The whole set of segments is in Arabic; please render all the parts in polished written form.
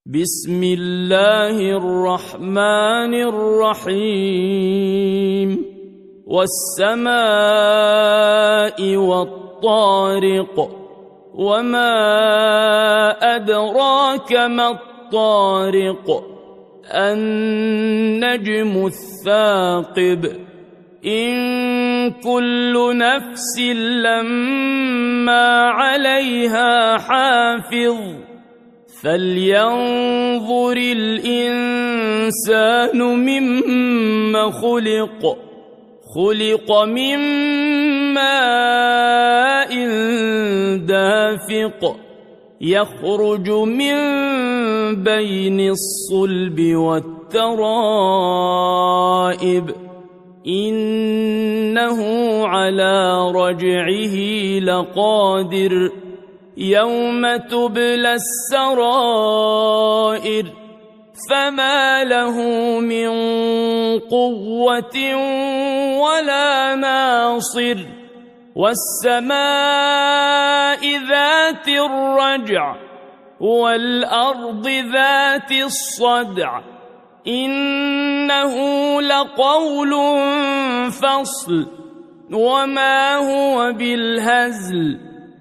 بسم الله الرحمن الرحيم والسماء والطارق وما أدراك ما الطارق النجم الثاقب إن كل نفس لما عليها حافظ فلينظر الإنسان مما خلق من ماء دافق يخرج من بين الصلب والترائب إنه على رجعه لقادر يوم تبلى السرائر فما له من قوة ولا ناصر والسماء ذات الرجع والأرض ذات الصدع إنه لقول فصل وما هو بالهزل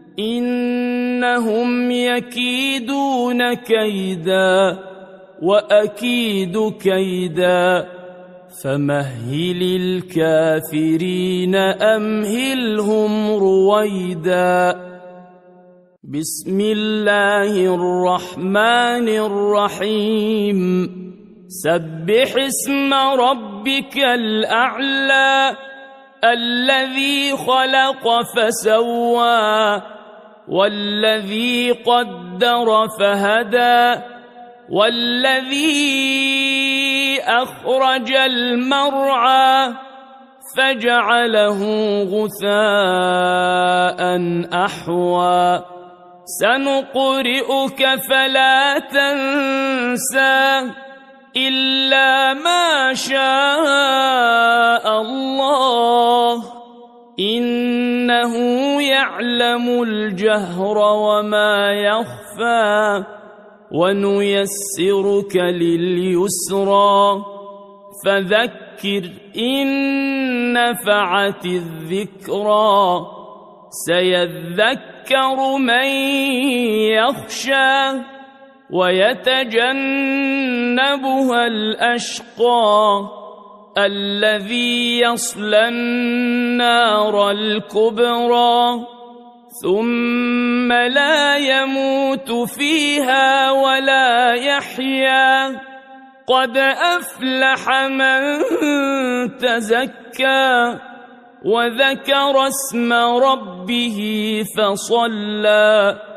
إنهم يكيدون كيدا وأكيد كيدا فمهل الكافرين أمهلهم رويدا بسم الله الرحمن الرحيم سبح اسم ربك الأعلى الذي خلق فسوى والذي قدر فهدى والذي أخرج المرعى فجعله غثاء أحوى سنقرئك فلا تنسى إلا ما شاء الله إنه يعلم الجهر وما يخفى ونيسرك لليسرى فذكر إن نفعت الذكرى سيذكر من يخشى ويتجنبها الأشقى الذي يصلى النار الكبرى ثم لا يموت فيها ولا يحيا قد أفلح من تزكى وذكر اسم ربه فصلى